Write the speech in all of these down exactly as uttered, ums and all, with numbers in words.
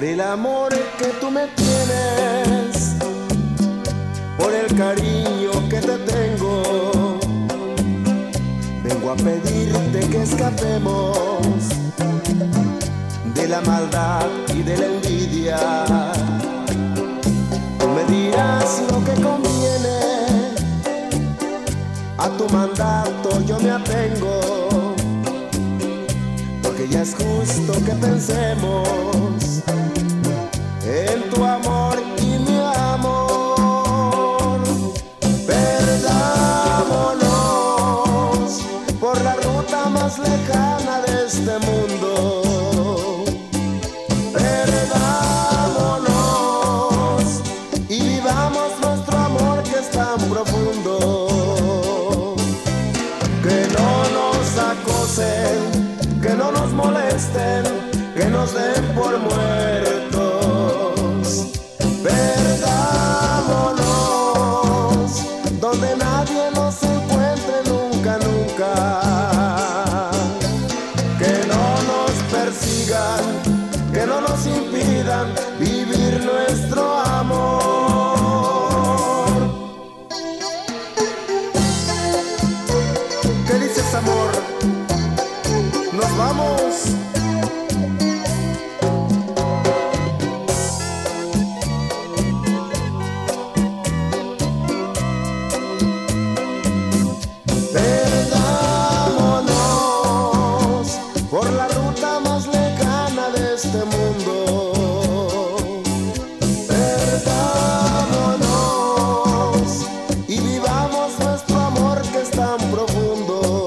por el amor que tú me tienes, por el cariño que te tengo. Vengo a pedirte que escapemos de la maldad y de la envidia. Tú me dirás lo que conviene, a tu mandato yo me atengo, porque ya es justo que pensemos en tu amor y mi amor. Perdámonos por la ruta más lejana de este mundo. Perdámonos y vivamos nuestro amor que es tan profundo. Que no nos acosen, que no nos molesten, que nos den por muertos. Perdámonos donde nadie nos encuentre nunca, nunca. Que no nos persigan, que no nos impidan vivir nuestro amor. ¿Qué dices, amor? Nos vamos. Perdámonos por la ruta más lejana de este mundo. Perdámonos y vivamos nuestro amor que es tan profundo.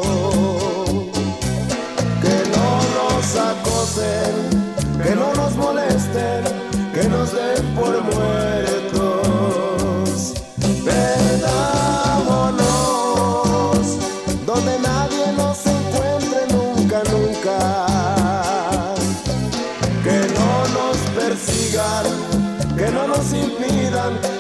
Que no nos acosen, que no nos molesten, que nos den por muertos. Perdámonos donde nadie nos encuentre nunca, nunca. Que no nos persigan, que no nos impidan